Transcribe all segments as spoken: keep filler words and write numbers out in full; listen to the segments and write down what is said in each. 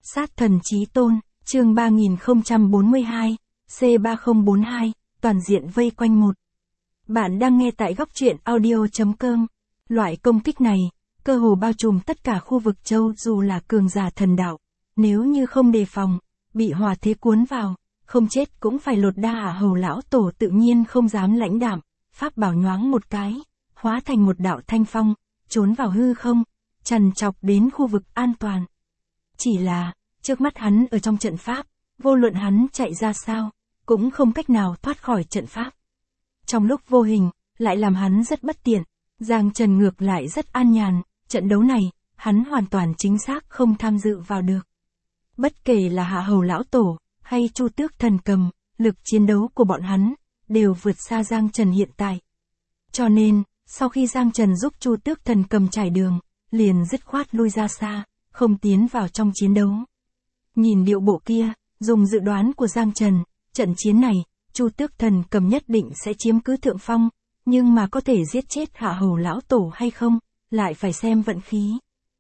Sát thần chí tôn, chương ba nghìn không trăm bốn mươi hai, C ba không bốn hai, toàn diện vây quanh một. Bạn đang nghe tại góc truyện audio.com. Loại công kích này, cơ hồ bao trùm tất cả khu vực châu dù là cường giả thần đạo. Nếu như không đề phòng, bị hỏa thế cuốn vào, không chết cũng phải lột đa. Hạ hầu lão tổ tự nhiên không dám lãnh đạm, pháp bảo nhoáng một cái, hóa thành một đạo thanh phong, trốn vào hư không, trằn trọc đến khu vực an toàn. Chỉ là, trước mắt hắn ở trong trận pháp, vô luận hắn chạy ra sao, cũng không cách nào thoát khỏi trận pháp. Trong lúc vô hình, lại làm hắn rất bất tiện, Giang Trần ngược lại rất an nhàn, trận đấu này, hắn hoàn toàn chính xác không tham dự vào được. Bất kể là Hạ hầu lão tổ, hay Chu Tước thần cầm, lực chiến đấu của bọn hắn, đều vượt xa Giang Trần hiện tại. Cho nên, sau khi Giang Trần giúp Chu Tước thần cầm trải đường, liền dứt khoát lui ra xa, không tiến vào trong chiến đấu. Nhìn điệu bộ kia, dùng dự đoán của Giang Trần, trận chiến này, Chu Tước thần cầm nhất định sẽ chiếm cứ thượng phong, nhưng mà có thể giết chết Hạ hầu lão tổ hay không, lại phải xem vận khí.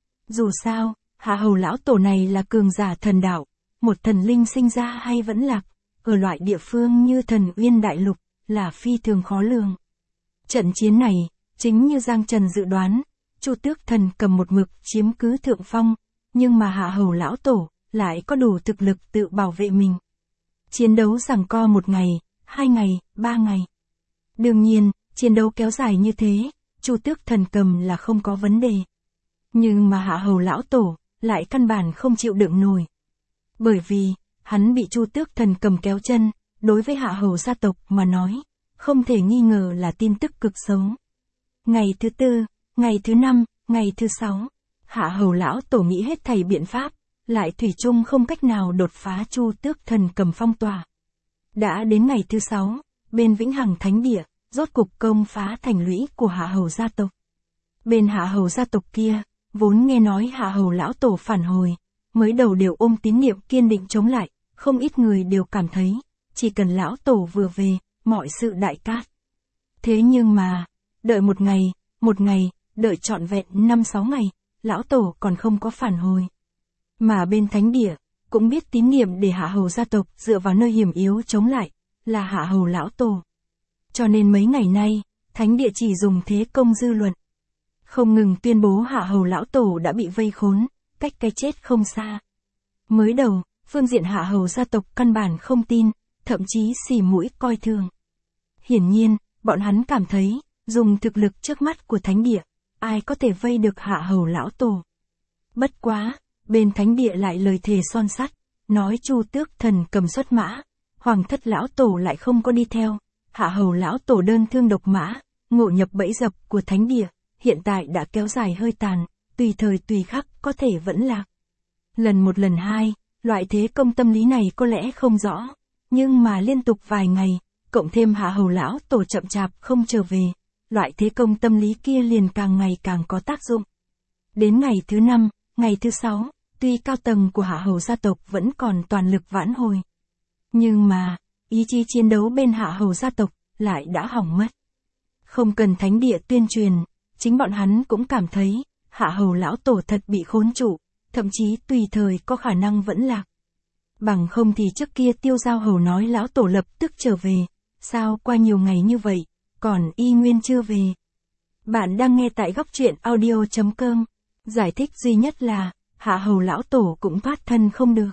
Dù sao, Hạ hầu lão tổ này là cường giả thần đạo, một thần linh sinh ra hay vẫn lạc, ở loại địa phương như Thần Uyên Đại Lục, là phi thường khó lường. Trận chiến này, chính như Giang Trần dự đoán, Chu Tước thần cầm một mực chiếm cứ thượng phong, nhưng mà Hạ hầu lão tổ, lại có đủ thực lực tự bảo vệ mình. Chiến đấu giằng co một ngày, hai ngày, ba ngày. Đương nhiên, chiến đấu kéo dài như thế, Chu Tước thần cầm là không có vấn đề. Nhưng mà Hạ hầu lão tổ, lại căn bản không chịu đựng nổi. Bởi vì, hắn bị Chu Tước thần cầm kéo chân, đối với Hạ hầu gia tộc mà nói, không thể nghi ngờ là tin tức cực xấu. Ngày thứ tư, ngày thứ năm, ngày thứ sáu, Hạ hầu lão tổ nghĩ hết thảy biện pháp, lại thủy chung không cách nào đột phá Chu Tước thần cầm phong tỏa. Đã đến ngày thứ sáu, bên Vĩnh Hằng Thánh Địa, rốt cục công phá thành lũy của Hạ hầu gia tộc. Bên Hạ hầu gia tộc kia, vốn nghe nói Hạ hầu lão tổ phản hồi, mới đầu đều ôm tín niệm kiên định chống lại, không ít người đều cảm thấy, chỉ cần lão tổ vừa về, mọi sự đại cát. Thế nhưng mà, đợi một ngày, một ngày, đợi trọn vẹn năm sáu ngày, lão tổ còn không có phản hồi. Mà bên thánh địa, cũng biết tín niệm để Hạ hầu gia tộc dựa vào nơi hiểm yếu chống lại, là Hạ hầu lão tổ. Cho nên mấy ngày nay, thánh địa chỉ dùng thế công dư luận. Không ngừng tuyên bố Hạ hầu lão tổ đã bị vây khốn, cách cái chết không xa. Mới đầu, phương diện Hạ hầu gia tộc căn bản không tin, thậm chí xì mũi coi thường. Hiển nhiên, bọn hắn cảm thấy, dùng thực lực trước mắt của thánh địa, ai có thể vây được Hạ hầu lão tổ. Bất quá, bên thánh địa lại lời thề son sắt, nói Chu Tước thần cầm xuất mã, Hoàng thất lão tổ lại không có đi theo, Hạ hầu lão tổ đơn thương độc mã, ngộ nhập bẫy dập của thánh địa, hiện tại đã kéo dài hơi tàn, tùy thời tùy khắc có thể vẫn lạc. Lần một lần hai, loại thế công tâm lý này có lẽ không rõ, nhưng mà liên tục vài ngày, cộng thêm Hạ hầu lão tổ chậm chạp không trở về, loại thế công tâm lý kia liền càng ngày càng có tác dụng. Đến ngày thứ năm, ngày thứ sáu, tuy cao tầng của Hạ hầu gia tộc vẫn còn toàn lực vãn hồi, nhưng mà, ý chí chiến đấu bên Hạ hầu gia tộc lại đã hỏng mất. Không cần thánh địa tuyên truyền, chính bọn hắn cũng cảm thấy, Hạ hầu lão tổ thật bị khốn trụ, thậm chí tùy thời có khả năng vẫn lạc. Bằng không thì trước kia Tiêu Giao hầu nói lão tổ lập tức trở về, sao qua nhiều ngày như vậy, còn y nguyên chưa về. Bạn đang nghe tại góc truyện audio.com, giải thích duy nhất là, Hạ hầu lão tổ cũng thoát thân không được.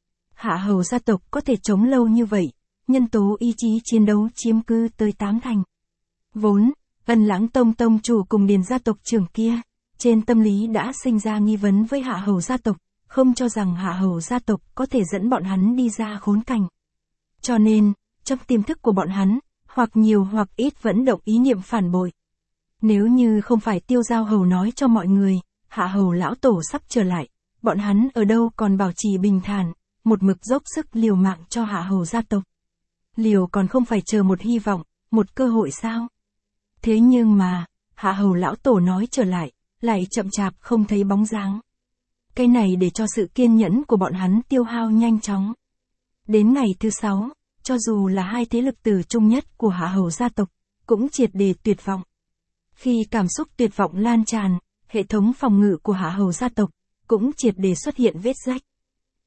Hạ hầu gia tộc có thể chống lâu như vậy, nhân tố ý chí chiến đấu chiếm cứ tới tám thành. Vốn, Ân Lãng Tông tông chủ cùng Điền gia tộc trưởng kia, trên tâm lý đã sinh ra nghi vấn với Hạ hầu gia tộc, không cho rằng Hạ hầu gia tộc có thể dẫn bọn hắn đi ra khốn cảnh. Cho nên, trong tiềm thức của bọn hắn, hoặc nhiều hoặc ít vẫn động ý niệm phản bội. Nếu như không phải Tiêu Giao hầu nói cho mọi người, Hạ hầu lão tổ sắp trở lại, bọn hắn ở đâu còn bảo trì bình thản, một mực dốc sức liều mạng cho Hạ hầu gia tộc. Liều còn không phải chờ một hy vọng, một cơ hội sao? Thế nhưng mà, Hạ hầu lão tổ nói trở lại, lại chậm chạp không thấy bóng dáng. Cái này để cho sự kiên nhẫn của bọn hắn tiêu hao nhanh chóng. Đến ngày thứ sáu, cho dù là hai thế lực tử trung nhất của Hạ hầu gia tộc, cũng triệt để tuyệt vọng. Khi cảm xúc tuyệt vọng lan tràn, hệ thống phòng ngự của Hạ hầu gia tộc, cũng triệt để xuất hiện vết rách.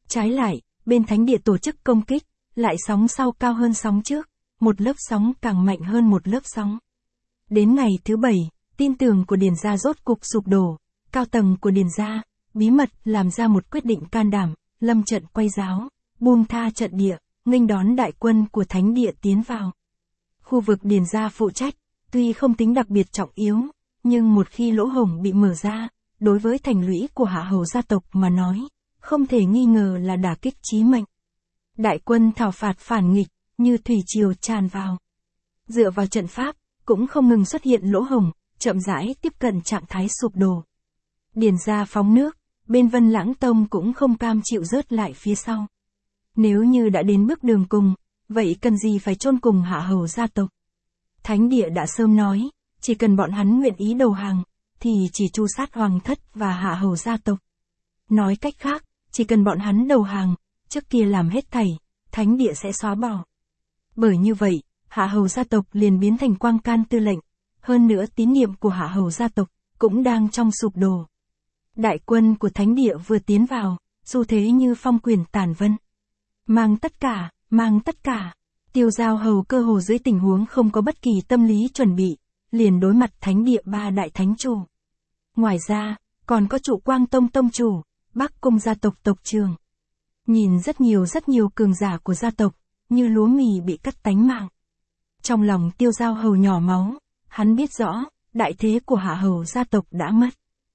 Trái lại, bên thánh địa tổ chức công kích, lại sóng sau cao hơn sóng trước, một lớp sóng càng mạnh hơn một lớp sóng. Đến ngày thứ bảy, tin tưởng của Điền gia rốt cục sụp đổ, cao tầng của Điền gia, bí mật làm ra một quyết định can đảm, lâm trận quay giáo, buông tha trận địa, nghênh đón đại quân của thánh địa tiến vào. Khu vực Điền gia phụ trách, tuy không tính đặc biệt trọng yếu, nhưng một khi lỗ hổng bị mở ra, đối với thành lũy của Hạ Hầu gia tộc mà nói, không thể nghi ngờ là đả kích chí mệnh. Đại quân thảo phạt phản nghịch, như thủy triều tràn vào. Dựa vào trận pháp, cũng không ngừng xuất hiện lỗ hổng, chậm rãi tiếp cận trạng thái sụp đổ. Điền gia phóng nước, bên Vân Lãng Tông cũng không cam chịu rớt lại phía sau. Nếu như đã đến bước đường cùng, vậy cần gì phải chôn cùng Hạ Hầu gia tộc? Thánh địa đã sớm nói, chỉ cần bọn hắn nguyện ý đầu hàng, thì chỉ tru sát hoàng thất và Hạ Hầu gia tộc. Nói cách khác, chỉ cần bọn hắn đầu hàng, trước kia làm hết thảy, thánh địa sẽ xóa bỏ. Bởi như vậy, Hạ Hầu gia tộc liền biến thành Quang Can tư lệnh, hơn nữa tín niệm của Hạ Hầu gia tộc cũng đang trong sụp đổ. Đại quân của thánh địa vừa tiến vào, xu thế như phong quyền tản vân. Mang tất cả, mang tất cả. Tiêu Giao Hầu cơ hồ dưới tình huống không có bất kỳ tâm lý chuẩn bị, liền đối mặt thánh địa ba đại thánh chủ. Ngoài ra, còn có trụ Quang Tông tông chủ, Bắc Cung gia tộc tộc trưởng. Nhìn rất nhiều rất nhiều cường giả của gia tộc, như lúa mì bị cắt tánh mạng. Trong lòng Tiêu Giao Hầu nhỏ máu, hắn biết rõ, đại thế của Hạ Hầu gia tộc đã mất.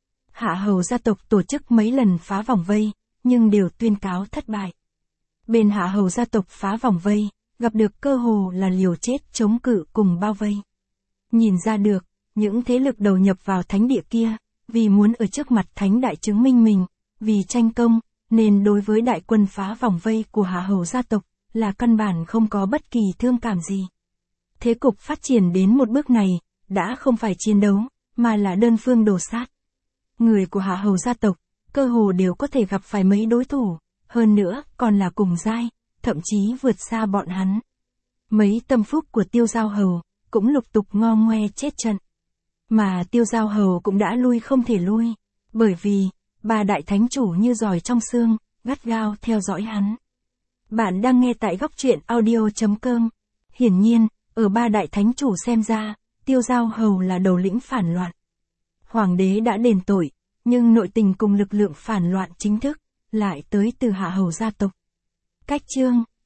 Hạ Hầu gia tộc tổ chức mấy lần phá vòng vây, nhưng đều tuyên cáo thất bại. Bên Hạ Hầu gia tộc phá vòng vây, gặp được cơ hồ là liều chết chống cự cùng bao vây. Nhìn ra được, những thế lực đầu nhập vào thánh địa kia, vì muốn ở trước mặt thánh đại chứng minh mình, vì tranh công, nên đối với đại quân phá vòng vây của Hạ Hầu gia tộc, là căn bản không có bất kỳ thương cảm gì. Thế cục phát triển đến một bước này, đã không phải chiến đấu, mà là đơn phương đổ sát. Người của Hạ Hầu gia tộc, cơ hồ đều có thể gặp phải mấy đối thủ, hơn nữa còn là cùng giai, thậm chí vượt xa bọn hắn. Mấy tâm phúc của Tiêu Giao Hầu, cũng lục tục ngo ngoe chết trận. Mà Tiêu Giao Hầu cũng đã lui không thể lui, bởi vì, ba đại thánh chủ như giỏi trong xương, gắt gao theo dõi hắn. Bạn đang nghe tại góc truyện audio chấm com. Hiển nhiên, ở ba đại thánh chủ xem ra, Tiêu Giao Hầu là đầu lĩnh phản loạn. Hoàng đế đã đền tội, nhưng nội tình cùng lực lượng phản loạn chính thức, lại tới từ Hạ Hầu gia tộc. Cách chương